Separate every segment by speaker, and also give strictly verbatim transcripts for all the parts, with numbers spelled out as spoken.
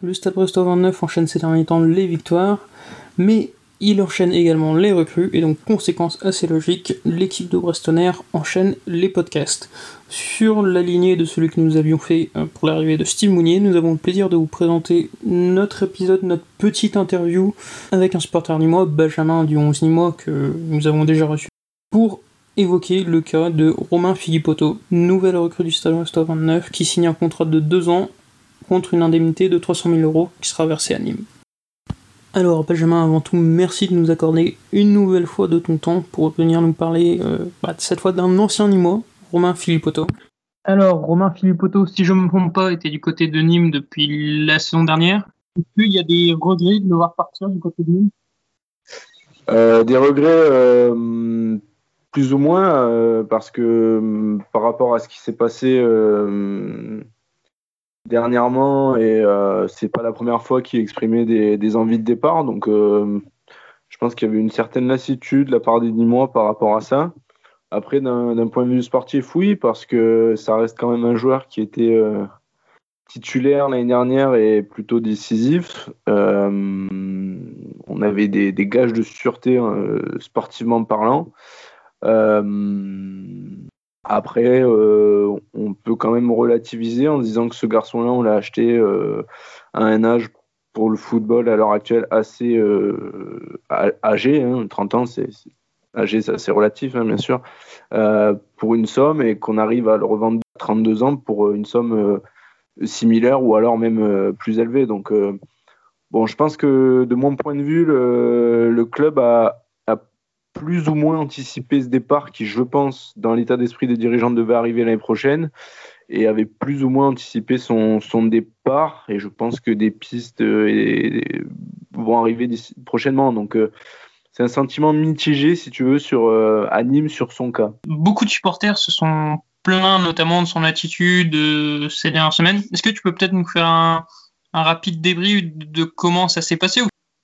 Speaker 1: le Stade Brestois vingt-neuf enchaîne ces derniers temps les victoires, mais il enchaîne également les recrues, et donc conséquence assez logique, l'équipe de Brestonnaire enchaîne les podcasts. Sur la lignée de celui que nous avions fait pour l'arrivée de Steve Mounier, nous avons le plaisir de vous présenter notre épisode, notre petite interview avec un supporter nîmois, Benjamin du onze nîmois, que nous avons déjà reçu, pour évoquer le cas de Romain Philippotto, nouvelle recrue du Stade Brestois vingt-neuf, qui signe un contrat de deux ans contre une indemnité de trois cent mille euros qui sera versée à Nîmes. Alors Benjamin, avant tout, merci de nous accorder une nouvelle fois de ton temps pour venir nous parler, euh, bah, cette fois d'un ancien Nîmois, Romain Philippotto. Alors Romain Philippotto, si je ne me trompe pas, était du côté de Nîmes depuis la saison dernière. Est-ce qu'il y a des regrets de le voir partir du côté de Nîmes ?
Speaker 2: euh, Des regrets euh, plus ou moins, euh, parce que euh, par rapport à ce qui s'est passé euh, dernièrement, et euh, c'est pas la première fois qu'il exprimait des, des envies de départ, donc euh, je pense qu'il y avait une certaine lassitude de la part des Nîmois par rapport à ça. Après, d'un, d'un point de vue sportif, oui, parce que ça reste quand même un joueur qui était euh, titulaire l'année dernière et plutôt décisif. Euh, on avait des, des gages de sûreté euh, sportivement parlant. Euh, après, euh, on peut quand même relativiser en disant que ce garçon-là, on l'a acheté euh, à un âge pour le football à l'heure actuelle assez euh, âgé, hein, trente ans, c'est, c'est âgé, c'est assez relatif, hein, bien sûr, euh, pour une somme, et qu'on arrive à le revendre à trente-deux ans pour une somme euh, similaire ou alors même euh, plus élevée. Donc, euh, bon, je pense que de mon point de vue, le, le club a, a plus ou moins anticipé ce départ qui, je pense, dans l'état d'esprit des dirigeants, devait arriver l'année prochaine, et avait plus ou moins anticipé son, son départ. Et je pense que des pistes euh, et, et, vont arriver d'ici, prochainement. Donc, euh, c'est un sentiment mitigé, si tu veux, sur, euh, à Nîmes sur son cas.
Speaker 1: Beaucoup de supporters se sont plaints notamment de son attitude euh, ces dernières semaines. Est-ce que tu peux peut-être nous faire un, un rapide débrief de comment ça s'est passé ?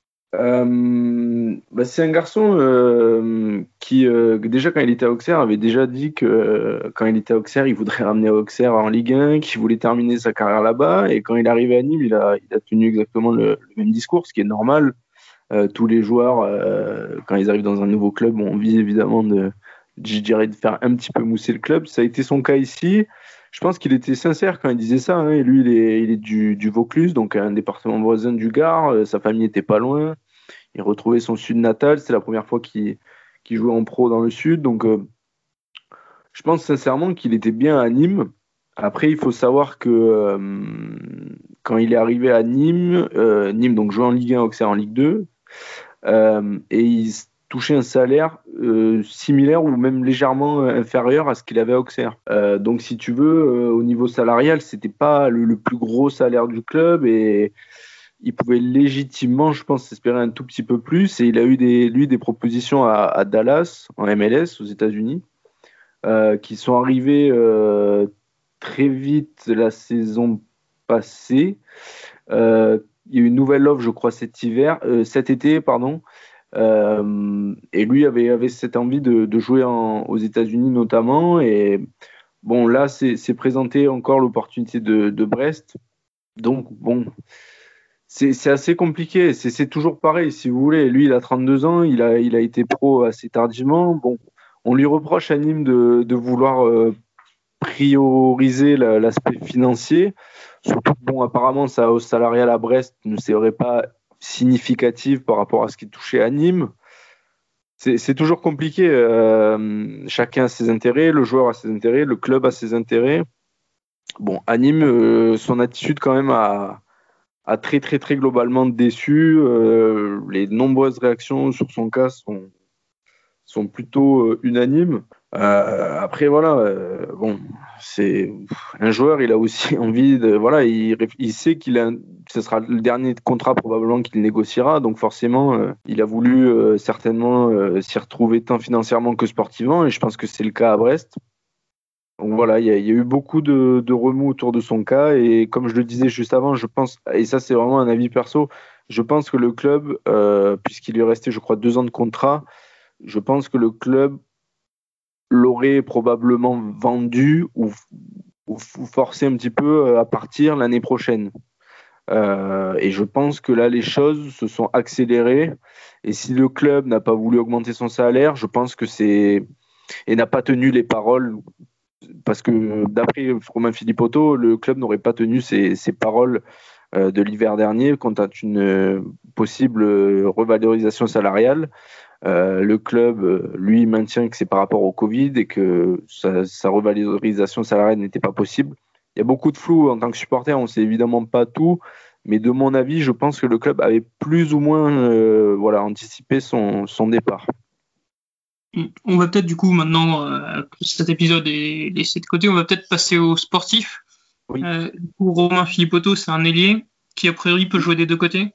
Speaker 2: Euh, bah c'est un garçon euh, qui, euh, déjà quand il était à Auxerre, avait déjà dit que euh, quand il était à Auxerre, il voudrait ramener Auxerre en Ligue un, qu'il voulait terminer sa carrière là-bas. Et quand il est arrivé à Nîmes, il a, il a tenu exactement le, le même discours, ce qui est normal. Euh, tous les joueurs, euh, quand ils arrivent dans un nouveau club, ont envie évidemment de, je dirais, de faire un petit peu mousser le club. Ça a été son cas ici. Je pense qu'il était sincère quand il disait ça, hein. Et lui, il est, il est du, du Vaucluse, donc un département voisin du Gard. Euh, sa famille était pas loin. Il retrouvait son sud natal. C'est la première fois qu'il, qu'il jouait en pro dans le sud. Donc, euh, je pense sincèrement qu'il était bien à Nîmes. Après, il faut savoir que euh, quand il est arrivé à Nîmes, euh, Nîmes donc jouait en Ligue un, Auxerre en Ligue deux, euh, et il touchait un salaire euh, similaire ou même légèrement inférieur à ce qu'il avait à Auxerre. Euh, donc, si tu veux, euh, au niveau salarial, c'était pas le, le plus gros salaire du club, et il pouvait légitimement, je pense, espérer un tout petit peu plus. Et il a eu des, lui des propositions à, à Dallas, en M L S, aux États-Unis, euh, qui sont arrivées euh, très vite la saison passée. Euh, il y a eu une nouvelle offre, je crois, cet hiver, euh, cet été, pardon. Euh, et lui avait, avait cette envie de, de jouer en, aux États-Unis notamment. Et bon, là, c'est, c'est présenté encore l'opportunité de, de Brest. Donc, bon, c'est, c'est assez compliqué. C'est, c'est toujours pareil, si vous voulez. Lui, il a trente-deux ans, il a, il a été pro assez tardivement. Bon, on lui reproche à Nîmes de, de vouloir euh, prioriser la, l'aspect financier. Surtout que, bon, apparemment, sa hausse salariale à Brest ne serait pas significative par rapport à ce qui touchait à Nîmes. C'est, c'est toujours compliqué. Euh, chacun a ses intérêts, le joueur a ses intérêts, le club a ses intérêts. Bon, à Nîmes, euh, son attitude quand même a, a très très très globalement déçu. Euh, les nombreuses réactions sur son cas sont, sont plutôt euh, unanimes. Euh, après voilà, euh, bon, c'est un joueur, il a aussi envie de, voilà, il, il sait qu'il a, ce sera le dernier contrat probablement qu'il négociera, donc forcément, euh, il a voulu euh, certainement euh, s'y retrouver tant financièrement que sportivement, et je pense que c'est le cas à Brest. Donc voilà, il y, y a eu beaucoup de, de remous autour de son cas, et comme je le disais juste avant, je pense, et ça c'est vraiment un avis perso, je pense que le club, euh, puisqu'il lui restait, je crois, deux ans de contrat, je pense que le club l'aurait probablement vendu ou, ou forcé un petit peu à partir l'année prochaine. Euh, et je pense que là, les choses se sont accélérées. Et si le club n'a pas voulu augmenter son salaire, je pense que c'est et n'a pas tenu les paroles, parce que d'après Romain Philippotto, le club n'aurait pas tenu ses, ses paroles euh, de l'hiver dernier quant à une euh, possible revalorisation salariale. Euh, le club, euh, lui, maintient que c'est par rapport au Covid et que sa, sa revalorisation salariale n'était pas possible. Il y a beaucoup de flou en tant que supporter, on ne sait évidemment pas tout, mais de mon avis, je pense que le club avait plus ou moins euh, voilà, anticipé son, son départ.
Speaker 1: On va peut-être du coup maintenant, euh, que cet épisode est laissé de côté, on va peut-être passer aux sportifs.
Speaker 2: Oui.
Speaker 1: Euh, pour Romain Philippotto, c'est un ailier qui a priori peut jouer des deux côtés.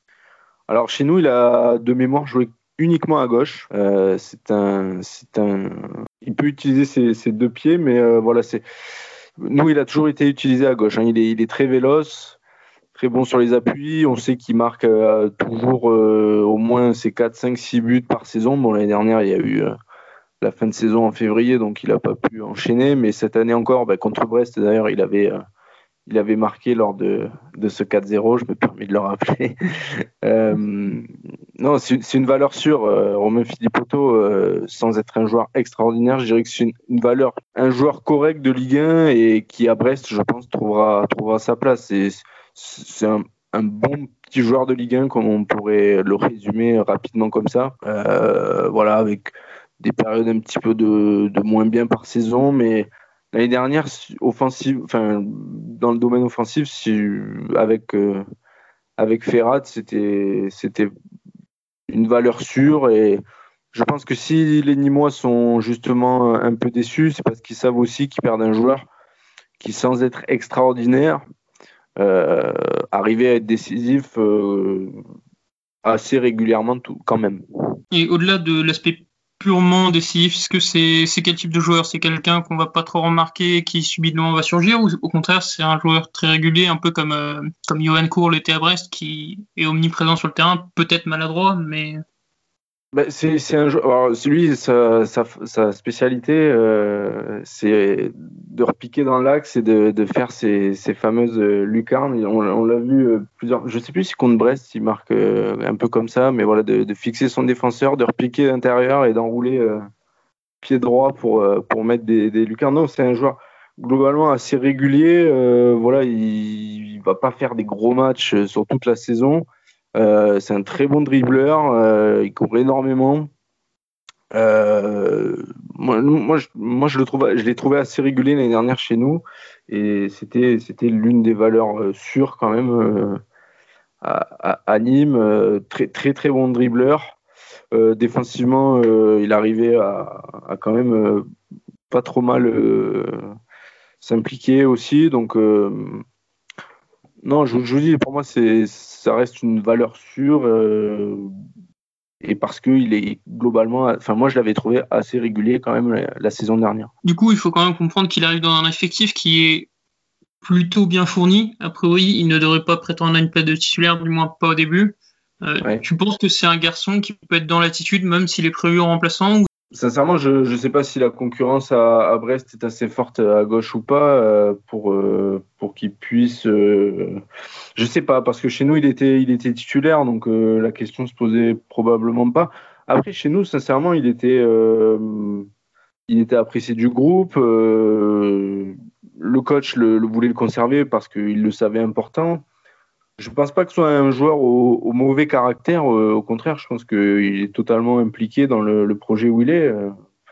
Speaker 2: Alors chez nous, il a de mémoire joué uniquement à gauche. Euh, c'est un, c'est un, il peut utiliser ses, ses deux pieds, mais euh, voilà, c'est. Nous, il a toujours été utilisé à gauche. Hein. Il est, il est très véloce, très bon sur les appuis. On sait qu'il marque euh, toujours euh, au moins ses quatre, cinq, six buts par saison. Bon, l'année dernière, il y a eu euh, la fin de saison en février, donc il n'a pas pu enchaîner. Mais cette année encore, bah, contre Brest, d'ailleurs, il avait, euh, il avait marqué lors de, de ce quatre zéro. Je me permets de le rappeler. euh, non, c'est, c'est une valeur sûre. Euh, Romain Philippotto, euh, sans être un joueur extraordinaire, je dirais que c'est une, une valeur, un joueur correct de Ligue un et qui à Brest, je pense, trouvera, trouvera sa place. C'est, c'est un, un bon petit joueur de Ligue un, comme on pourrait le résumer rapidement comme ça. Euh, voilà, avec des périodes un petit peu de, de moins bien par saison, mais l'année dernière, offensive, enfin, dans le domaine offensif, si, avec, euh, avec Ferrat, c'était, c'était une valeur sûre. Et je pense que si les Nîmois sont justement un peu déçus, c'est parce qu'ils savent aussi qu'ils perdent un joueur qui, sans être extraordinaire, euh, arrivait à être décisif euh, assez régulièrement tout, quand même.
Speaker 1: Et au-delà de l'aspect purement décisif, est-ce que c'est, c'est quel type de joueur? C'est quelqu'un qu'on va pas trop remarquer, qui subitement va surgir, ou au contraire c'est un joueur très régulier, un peu comme, euh, comme Johan Cour l'était à Brest, qui est omniprésent sur le terrain, peut-être maladroit, mais...
Speaker 2: Bah, c'est, c'est un jeu. Alors, lui, sa, sa, sa spécialité, euh, c'est de repiquer dans l'axe et de, de faire ces, ces fameuses euh, lucarnes. On, on l'a vu euh, plusieurs. Je sais plus si contre Brest, il marque euh, un peu comme ça, mais voilà, de, de fixer son défenseur, de repiquer l'intérieur et d'enrouler euh, pied droit pour, euh, pour mettre des, des lucarnes. Non, c'est un joueur globalement assez régulier. Euh, voilà, il, il va pas faire des gros matchs euh, sur toute la saison. Euh, c'est un très bon dribbleur, euh, il court énormément. Euh, moi, moi, je, moi je, le trouve, je l'ai trouvé assez régulier l'année dernière chez nous et c'était, c'était l'une des valeurs euh, sûres quand même euh, à, à, à Nîmes. Euh, très, très très bon dribbleur. Euh, défensivement, euh, il arrivait à, à quand même euh, pas trop mal euh, s'impliquer aussi. Donc, euh, non, je, je vous dis, pour moi, c'est, ça reste une valeur sûre. Euh, et parce qu'il est globalement, enfin moi je l'avais trouvé assez régulier quand même la, la saison dernière.
Speaker 1: Du coup, il faut quand même comprendre qu'il arrive dans un effectif qui est plutôt bien fourni. A priori, il ne devrait pas prétendre à une place de titulaire, du moins pas au début. Euh,
Speaker 2: Ouais.
Speaker 1: tu penses que c'est un garçon qui peut être dans l'attitude, même s'il est prévu en remplaçant? Ou...
Speaker 2: Sincèrement, je ne sais pas si la concurrence à, à Brest est assez forte à gauche ou pas euh, pour, euh, pour qu'il puisse. Euh... Je sais pas, parce que chez nous, il était, il était titulaire, donc euh, la question se posait probablement pas. Après, chez nous, sincèrement, il était, euh, il était apprécié du groupe. Euh, le coach le, le voulait le conserver parce qu'il le savait important. Je pense pas que ce soit un joueur au, au mauvais caractère. Euh, au contraire, je pense qu'il est totalement impliqué dans le, le projet où il est. Euh,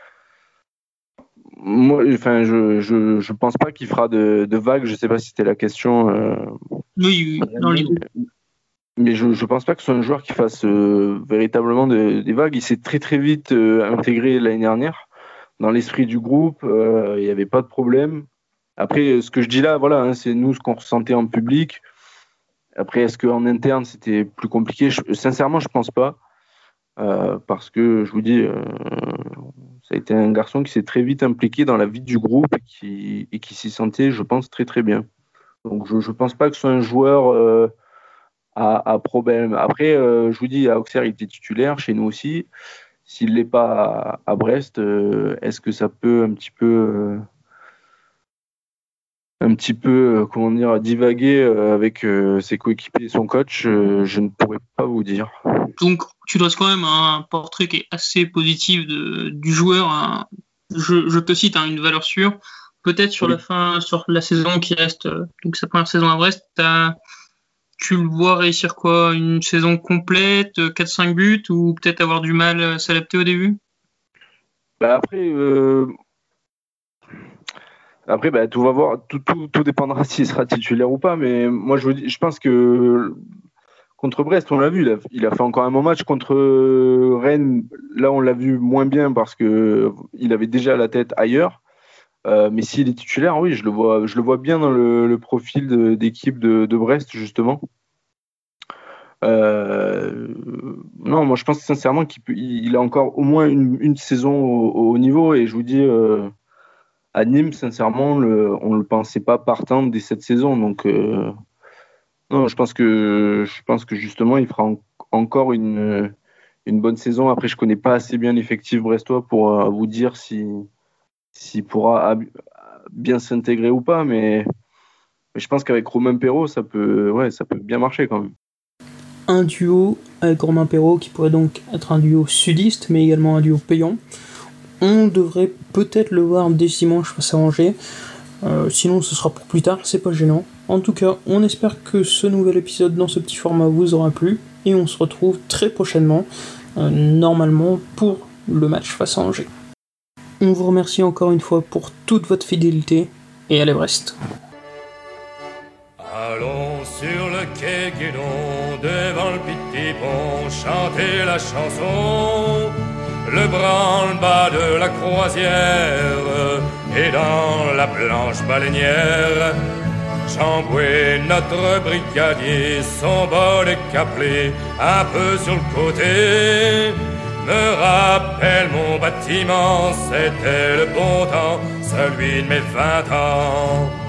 Speaker 2: moi, enfin, je, je, je pense pas qu'il fera de, de vagues. Je sais pas si c'était la question. Euh,
Speaker 1: Oui, oui, dans l'idée.
Speaker 2: mais je, je pense pas que ce soit un joueur qui fasse euh, véritablement de- des vagues. Il s'est très très vite euh, intégré l'année dernière dans l'esprit du groupe. Euh, il n'y avait pas de problème. Après, ce que je dis là, voilà, hein, c'est nous ce qu'on ressentait en public. Après, est-ce qu'en interne, c'était plus compliqué? Je- Sincèrement, je pense pas. Euh, parce que, je vous dis, euh, ça a été un garçon qui s'est très vite impliqué dans la vie du groupe et qui, et qui s'y sentait, je pense, très très bien. Donc, je ne pense pas que ce soit un joueur euh, à, à problème. Après, euh, je vous dis, à Auxerre, il était titulaire, chez nous aussi. S'il ne l'est pas à, à Brest, euh, est-ce que ça peut un petit peu... euh, un petit peu, euh, comment dire, divaguer euh, avec euh, ses coéquipiers et son coach, euh, je ne pourrais pas vous dire.
Speaker 1: Donc, tu dresses quand même un portrait qui est assez positif de, du joueur. Hein. Je, je te cite hein, une valeur sûre. Peut-être sur
Speaker 2: Oui.
Speaker 1: la fin, sur la saison qui reste, euh, donc sa première saison à Brest, tu le vois réussir quoi? Une saison complète, quatre cinq buts, ou peut-être avoir du mal à s'adapter au début?
Speaker 2: Bah après, euh, après bah, tout va voir, tout, tout, tout dépendra s'il sera titulaire ou pas. Mais moi, je, vous dis, je pense que contre Brest, on l'a vu, il a, il a fait encore un bon match. Contre Rennes, là, on l'a vu moins bien parce que il avait déjà la tête ailleurs. Euh, mais s'il est titulaire, oui, je le vois, je le vois bien dans le, le profil de- d'équipe de, de Brest, justement. Euh, non, moi je pense sincèrement qu'il peut, il a encore au moins une, une saison au, au haut niveau. Et je vous dis, euh, à Nîmes, sincèrement, le, on ne le pensait pas partant dès cette saison. Donc, euh, non, je pense que, je pense que justement, il fera en- encore une, une bonne saison. Après, je connais pas assez bien l'effectif brestois pour euh, vous dire si, s'il pourra ab- bien s'intégrer ou pas. Mais, mais je pense qu'avec Romain Perrault, ça peut, ouais, ça peut bien marcher quand même.
Speaker 1: Un duo avec Romain Perrault qui pourrait donc être un duo sudiste, mais également un duo payant. On devrait peut-être le voir dès dimanche face à Angers. Euh, sinon, ce sera pour plus tard, c'est pas gênant. En tout cas, on espère que ce nouvel épisode dans ce petit format vous aura plu. Et on se retrouve très prochainement, euh, normalement, pour le match face à Angers. On vous remercie encore une fois pour toute votre fidélité. Et allez Brest!
Speaker 3: Allons sur le quai Guédon, devant le petit pont, chanter la chanson. Le branle-bas de la croisière et dans la blanche baleinière. Jean-Boué, notre brigadier, son bol est caplé un peu sur le côté. Me rappelle mon bâtiment, c'était le bon temps, celui de mes vingt ans.